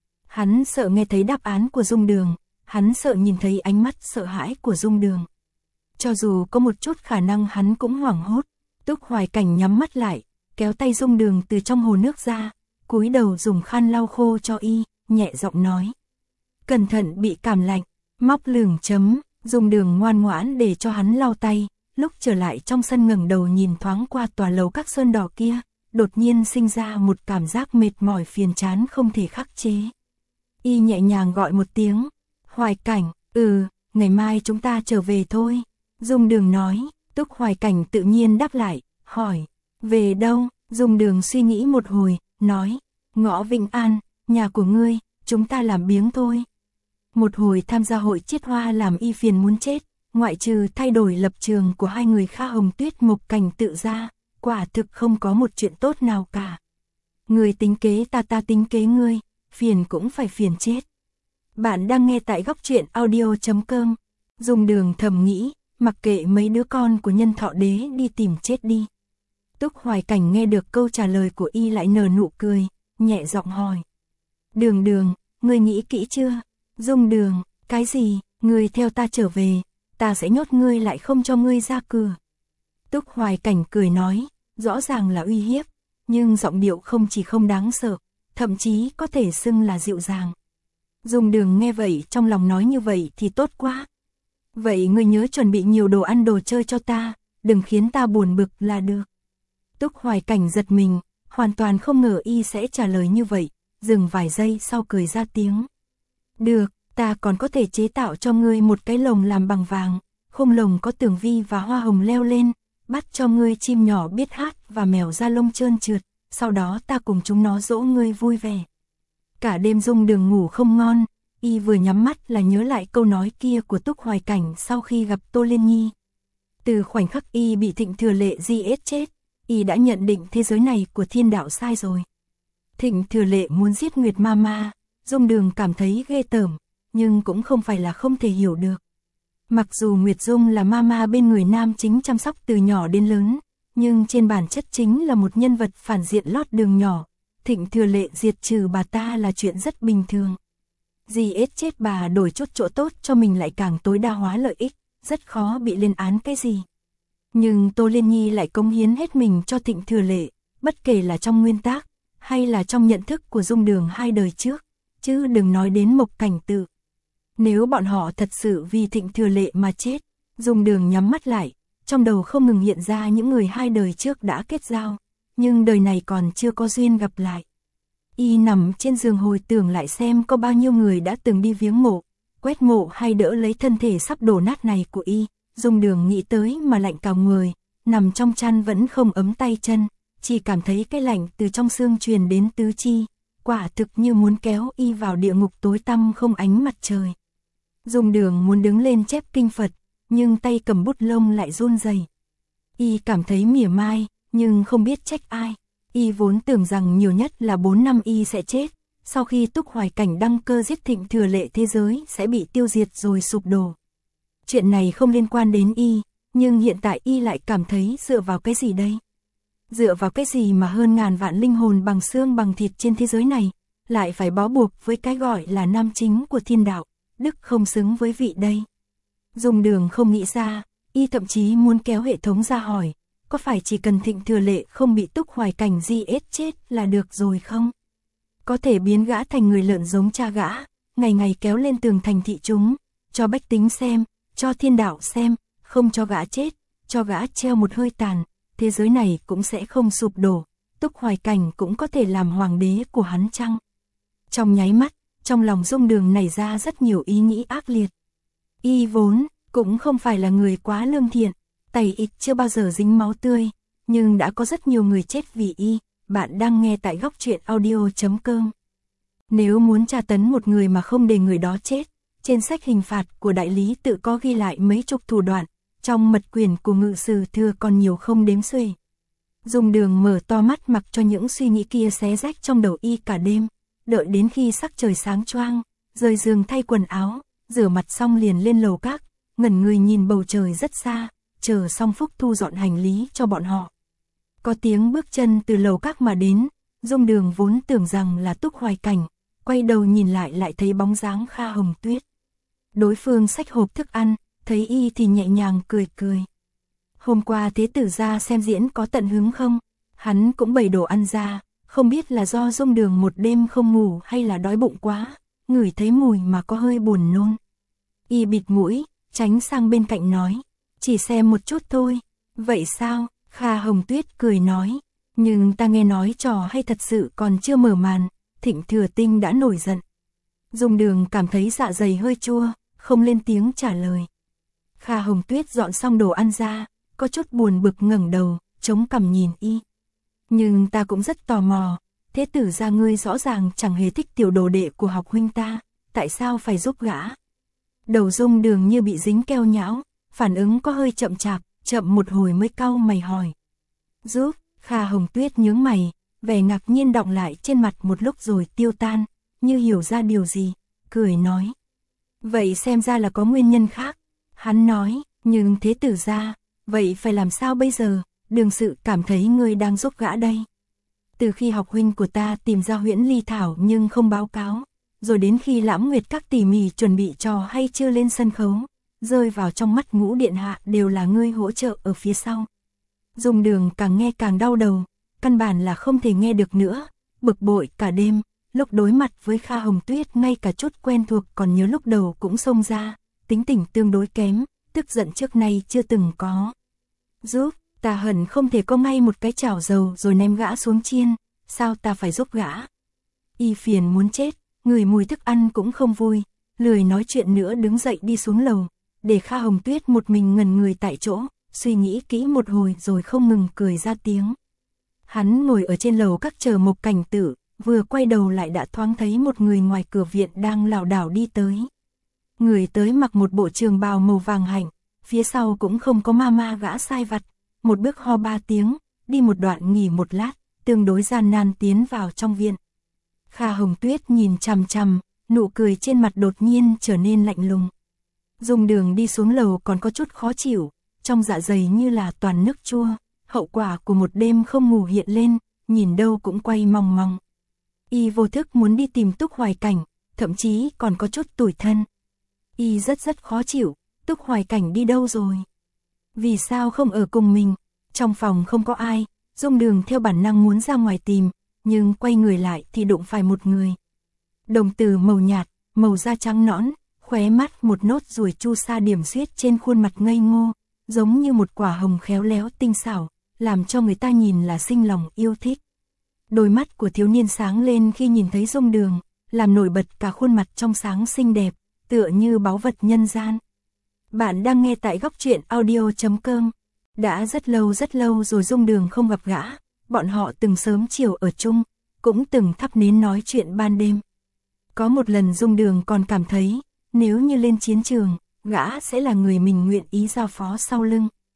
Hắn sợ nghe thấy đáp án của Dung Đường, hắn sợ nhìn thấy ánh mắt sợ hãi của Dung Đường. Cho dù có một chút khả năng hắn cũng hoảng hốt. Túc Hoài Cảnh nhắm mắt lại, kéo tay Dung Đường từ trong hồ nước ra, cúi đầu dùng khăn lau khô cho y, nhẹ giọng nói. Cẩn thận bị cảm lạnh, móc lửng chấm, Dung Đường ngoan ngoãn để cho hắn lau tay, lúc trở lại trong sân ngẩng đầu nhìn thoáng qua tòa lầu các sơn đỏ kia, đột nhiên sinh ra một cảm giác mệt mỏi phiền chán không thể khắc chế. Y nhẹ nhàng gọi một tiếng, Hoài Cảnh, ngày mai chúng ta trở về thôi. Dung Đường nói, Túc Hoài Cảnh tự nhiên đáp lại, hỏi, về đâu? Dung Đường suy nghĩ một hồi, nói, ngõ Vĩnh An, nhà của ngươi, chúng ta làm biếng thôi. Một hồi tham gia hội chiết hoa làm y phiền muốn chết, ngoại trừ thay đổi lập trường của hai người Kha Hồng Tuyết Mộc Cảnh tự ra, quả thực không có một chuyện tốt nào cả. Người tính kế ta, ta tính kế ngươi, phiền cũng phải phiền chết. Bạn đang nghe tại góc truyện audio.com. Dung Đường thầm nghĩ, mặc kệ mấy đứa con của Nhân Thọ Đế đi tìm chết đi. Túc Hoài Cảnh nghe được câu trả lời của y lại nở nụ cười, nhẹ giọng hỏi. Đường Đường, ngươi nghĩ kỹ chưa? Dung Đường, cái gì? Ngươi theo ta trở về, ta sẽ nhốt ngươi lại không cho ngươi ra cửa. Túc Hoài Cảnh cười nói, rõ ràng là uy hiếp, nhưng giọng điệu không chỉ không đáng sợ, thậm chí có thể xưng là dịu dàng. Dung Đường nghe vậy trong lòng nói như vậy thì tốt quá. Vậy ngươi nhớ chuẩn bị nhiều đồ ăn đồ chơi cho ta, đừng khiến ta buồn bực là được. Túc Hoài Cảnh giật mình, hoàn toàn không ngờ y sẽ trả lời như vậy, dừng vài giây sau cười ra tiếng. Được, ta còn có thể chế tạo cho ngươi một cái lồng làm bằng vàng, khung lồng có tường vi và hoa hồng leo lên, bắt cho ngươi chim nhỏ biết hát và mèo da lông trơn trượt, sau đó ta cùng chúng nó dỗ ngươi vui vẻ. Cả đêm Dung Đường ngủ không ngon, y vừa nhắm mắt là nhớ lại câu nói kia của Túc Hoài Cảnh sau khi gặp Tô Liên Nhi. Từ khoảnh khắc y bị Thịnh Thừa Lệ giết chết, y đã nhận định thế giới này của thiên đạo sai rồi. Thịnh Thừa Lệ muốn giết Nguyệt Mama, Dung Đường cảm thấy ghê tởm, nhưng cũng không phải là không thể hiểu được. Mặc dù Nguyệt Dung là mama bên người nam chính chăm sóc từ nhỏ đến lớn, nhưng trên bản chất chính là một nhân vật phản diện lót đường nhỏ. Thịnh Thừa Lệ diệt trừ bà ta là chuyện rất bình thường. Giết chết bà đổi chút chỗ tốt cho mình lại càng tối đa hóa lợi ích, rất khó bị lên án cái gì. Nhưng Tô Liên Nhi lại cống hiến hết mình cho Thịnh Thừa Lệ, bất kể là trong nguyên tắc, hay là trong nhận thức của Dung Đường hai đời trước, chứ đừng nói đến Mộc Cảnh Tự. Nếu bọn họ thật sự vì Thịnh Thừa Lệ mà chết, Dung Đường nhắm mắt lại, trong đầu không ngừng hiện ra những người hai đời trước đã kết giao, nhưng đời này còn chưa có duyên gặp lại. Y nằm trên giường hồi tưởng lại xem có bao nhiêu người đã từng đi viếng mộ, quét mộ hay đỡ lấy thân thể sắp đổ nát này của y. Dung Đường nghĩ tới mà lạnh cào người, nằm trong chăn vẫn không ấm tay chân, chỉ cảm thấy cái lạnh từ trong xương truyền đến tứ chi, quả thực như muốn kéo y vào địa ngục tối tăm không ánh mặt trời. Dung Đường muốn đứng lên chép kinh Phật, nhưng tay cầm bút lông lại run rẩy. Y cảm thấy mỉa mai, nhưng không biết trách ai. Y vốn tưởng rằng nhiều nhất là 4 năm Y sẽ chết, sau khi Túc Hoài Cảnh đăng cơ giết Thịnh Thừa Lệ thế giới sẽ bị tiêu diệt rồi sụp đổ. Chuyện này không liên quan đến Y, nhưng hiện tại Y lại cảm thấy dựa vào cái gì đây? Dựa vào cái gì mà hơn ngàn vạn linh hồn bằng xương bằng thịt trên thế giới này, lại phải bó buộc với cái gọi là nam chính của thiên đạo, đức không xứng với vị đây. Dung Đường không nghĩ ra, Y thậm chí muốn kéo hệ thống ra hỏi, có phải chỉ cần Thịnh Thừa Lệ không bị Túc Hoài Cảnh giết chết là được rồi không? Có thể biến gã thành người lợn giống cha gã, ngày ngày kéo lên tường thành thị chúng, cho bách tính xem, cho thiên đạo xem, không cho gã chết, cho gã treo một hơi tàn, thế giới này cũng sẽ không sụp đổ, Túc Hoài Cảnh cũng có thể làm hoàng đế của hắn chăng? Trong nháy mắt, trong lòng Dung Đường nảy ra rất nhiều ý nghĩ ác liệt. Y vốn cũng không phải là người quá lương thiện, tay Y chưa bao giờ dính máu tươi, nhưng đã có rất nhiều người chết vì Y. Bạn đang nghe tại góc truyện audio.com. Nếu muốn tra tấn một người mà không để người đó chết, trên sách hình phạt của đại lý tự có ghi lại mấy chục thủ đoạn, trong mật quyển của ngự sử thừa còn nhiều không đếm xuể. Dung Đường mở to mắt mặc cho những suy nghĩ kia xé rách trong đầu Y cả đêm, đợi đến khi sắc trời sáng choang, rời giường thay quần áo, rửa mặt xong liền lên lầu các, ngẩn người nhìn bầu trời rất xa, chờ xong Phúc thu dọn hành lý cho bọn họ. Có tiếng bước chân từ lầu các mà đến, Dung Đường vốn tưởng rằng là Túc Hoài Cảnh, quay đầu nhìn lại thấy bóng dáng Kha Hồng Tuyết. Đối phương xách hộp thức ăn, thấy Y thì nhẹ nhàng cười cười. Hôm qua thế tử ra xem diễn có tận hứng không? Hắn cũng bày đồ ăn ra, không biết là do Dung Đường một đêm không ngủ hay là đói bụng quá, ngửi thấy mùi mà có hơi buồn nôn. Y bịt mũi, tránh sang bên cạnh nói, chỉ xem một chút thôi. Vậy sao? Kha Hồng Tuyết cười nói, nhưng ta nghe nói trò hay thật sự còn chưa mở màn, Thịnh Thừa Tinh đã nổi giận. Dung Đường cảm thấy dạ dày hơi chua, không lên tiếng trả lời. Kha Hồng Tuyết dọn xong đồ ăn ra, có chút buồn bực ngẩng đầu, chống cằm nhìn Y. Nhưng ta cũng rất tò mò, thế tử gia ngươi rõ ràng chẳng hề thích tiểu đồ đệ của học huynh ta, tại sao phải giúp gã? Đầu Dung Đường như bị dính keo nhão, phản ứng có hơi chậm chạp, chậm một hồi mới cau mày hỏi. Giúp? Kha Hồng Tuyết nhướng mày, vẻ ngạc nhiên đọng lại trên mặt một lúc rồi tiêu tan, như hiểu ra điều gì, cười nói. Vậy xem ra là có nguyên nhân khác. Hắn nói, nhưng thế tử gia, vậy phải làm sao bây giờ? Đường sự cảm thấy ngươi đang giúp gã đây. Từ khi học huynh của ta tìm ra huyễn ly thảo nhưng không báo cáo, rồi đến khi Lãm Nguyệt các tỉ mỉ chuẩn bị trò hay chưa lên sân khấu, rơi vào trong mắt Ngũ điện hạ đều là ngươi hỗ trợ ở phía sau. Dung Đường càng nghe càng đau đầu, căn bản là không thể nghe được nữa, bực bội cả đêm, lúc đối mặt với Kha Hồng Tuyết ngay cả chút quen thuộc còn nhớ lúc đầu cũng xông ra, tính tình tương đối kém, tức giận trước nay chưa từng có. Giúp, ta hận không thể có ngay một cái chảo dầu rồi ném gã xuống chiên, sao ta phải giúp gã? Y phiền muốn chết, ngửi mùi thức ăn cũng không vui, lười nói chuyện nữa đứng dậy đi xuống lầu, để Kha Hồng Tuyết một mình ngẩn người tại chỗ, suy nghĩ kỹ một hồi rồi không ngừng cười ra tiếng. Hắn ngồi ở trên lầu các chờ Mộc Cảnh Tử, vừa quay đầu lại đã thoáng thấy một người ngoài cửa viện đang lảo đảo đi tới. Người tới mặc một bộ trường bào màu vàng hạnh, phía sau cũng không có ma gã sai vặt, một bước ho 3 tiếng, đi một đoạn nghỉ một lát, tương đối gian nan tiến vào trong viện. Kha Hồng Tuyết nhìn chằm chằm, nụ cười trên mặt đột nhiên trở nên lạnh lùng. Dung Đường đi xuống lầu còn có chút khó chịu, trong dạ dày như là toàn nước chua, hậu quả của một đêm không ngủ hiện lên, nhìn đâu cũng quay mòng mòng. Y vô thức muốn đi tìm Túc Hoài Cảnh, thậm chí còn có chút tủi thân. Y rất khó chịu, Túc Hoài Cảnh đi đâu rồi? Vì sao không ở cùng mình? Trong phòng không có ai, Dung Đường theo bản năng muốn ra ngoài tìm, nhưng quay người lại thì đụng phải một người. Đồng tử màu nhạt, màu da trắng nõn, khóe mắt một nốt ruồi chu sa điểm xuyết trên khuôn mặt ngây ngô, giống như một quả hồng khéo léo tinh xảo, làm cho người ta nhìn là sinh lòng yêu thích. Đôi mắt của thiếu niên sáng lên khi nhìn thấy Dung Đường, làm nổi bật cả khuôn mặt trong sáng xinh đẹp, tựa như báu vật nhân gian. Bạn đang nghe tại góc truyện audio.com. Đã rất lâu rồi Dung Đường không gặp gã, bọn họ từng sớm chiều ở chung, cũng từng thắp nến nói chuyện ban đêm. Có một lần Dung Đường còn cảm thấy, nếu như lên chiến trường, gã sẽ là người mình nguyện ý giao phó sau lưng.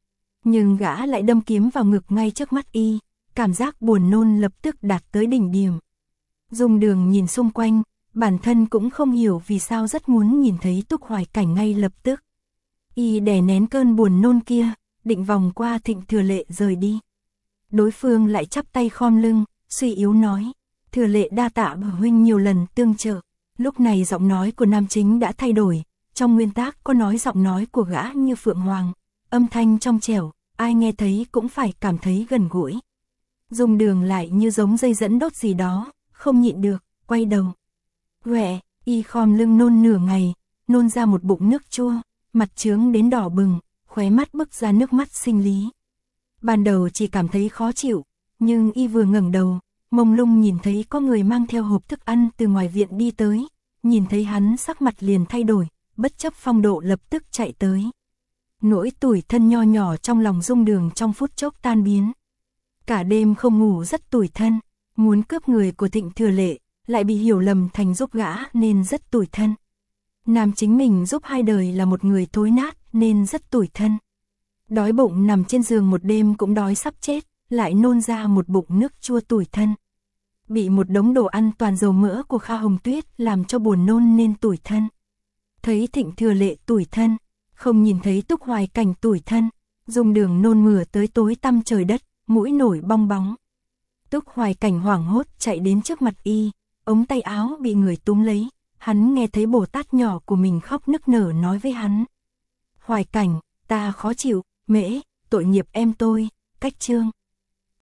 nhưng gã lại đâm kiếm vào ngực ngay trước mắt y, cảm giác buồn nôn lập tức đạt tới đỉnh điểm. Dung Đường nhìn xung quanh, bản thân cũng không hiểu vì sao rất muốn nhìn thấy Túc Hoài Cảnh ngay lập tức. Y đè nén cơn buồn nôn kia, định vòng qua Thịnh Thừa Lệ rời đi. Đối phương lại chắp tay khom lưng, suy yếu nói, Thừa Lệ đa tạ bờ huynh nhiều lần tương trợ. Lúc này giọng nói của nam chính đã thay đổi, trong nguyên tác có nói giọng nói của gã như phượng hoàng, âm thanh trong trẻo, ai nghe thấy cũng phải cảm thấy gần gũi. Dung Đường lại như giống dây dẫn đốt gì đó, không nhịn được, quay đầu. Quẹ, y khom lưng nôn nửa ngày, nôn ra một bụng nước chua, mặt trướng đến đỏ bừng, khóe mắt bứt ra nước mắt sinh lý. Ban đầu chỉ cảm thấy khó chịu, nhưng y vừa ngẩng đầu, mông lung nhìn thấy có người mang theo hộp thức ăn từ ngoài viện đi tới, nhìn thấy hắn sắc mặt liền thay đổi, bất chấp phong độ lập tức chạy tới. Nỗi tủi thân nho nhỏ trong lòng Dung Đường trong phút chốc tan biến. Cả đêm không ngủ rất tủi thân, muốn cướp người của Thịnh Thừa Lệ, lại bị hiểu lầm thành giúp gã nên rất tủi thân. Nam chính mình giúp hai đời là một người thối nát nên rất tủi thân. Đói bụng nằm trên giường một đêm cũng đói sắp chết, lại nôn ra một bụng nước chua tủi thân. Bị một đống đồ ăn toàn dầu mỡ của Kha Hồng Tuyết làm cho buồn nôn nên tủi thân. Thấy Thịnh Thừa Lệ tủi thân, không nhìn thấy Túc Hoài Cảnh tủi thân, Dung Đường nôn mửa tới tối tăm trời đất, mũi nổi bong bóng. Túc Hoài Cảnh hoảng hốt chạy đến trước mặt y, ống tay áo bị người túm lấy, hắn nghe thấy Bồ Tát nhỏ của mình khóc nức nở nói với hắn. Hoài Cảnh, ta khó chịu, mễ, tội nghiệp em tôi, cách chương.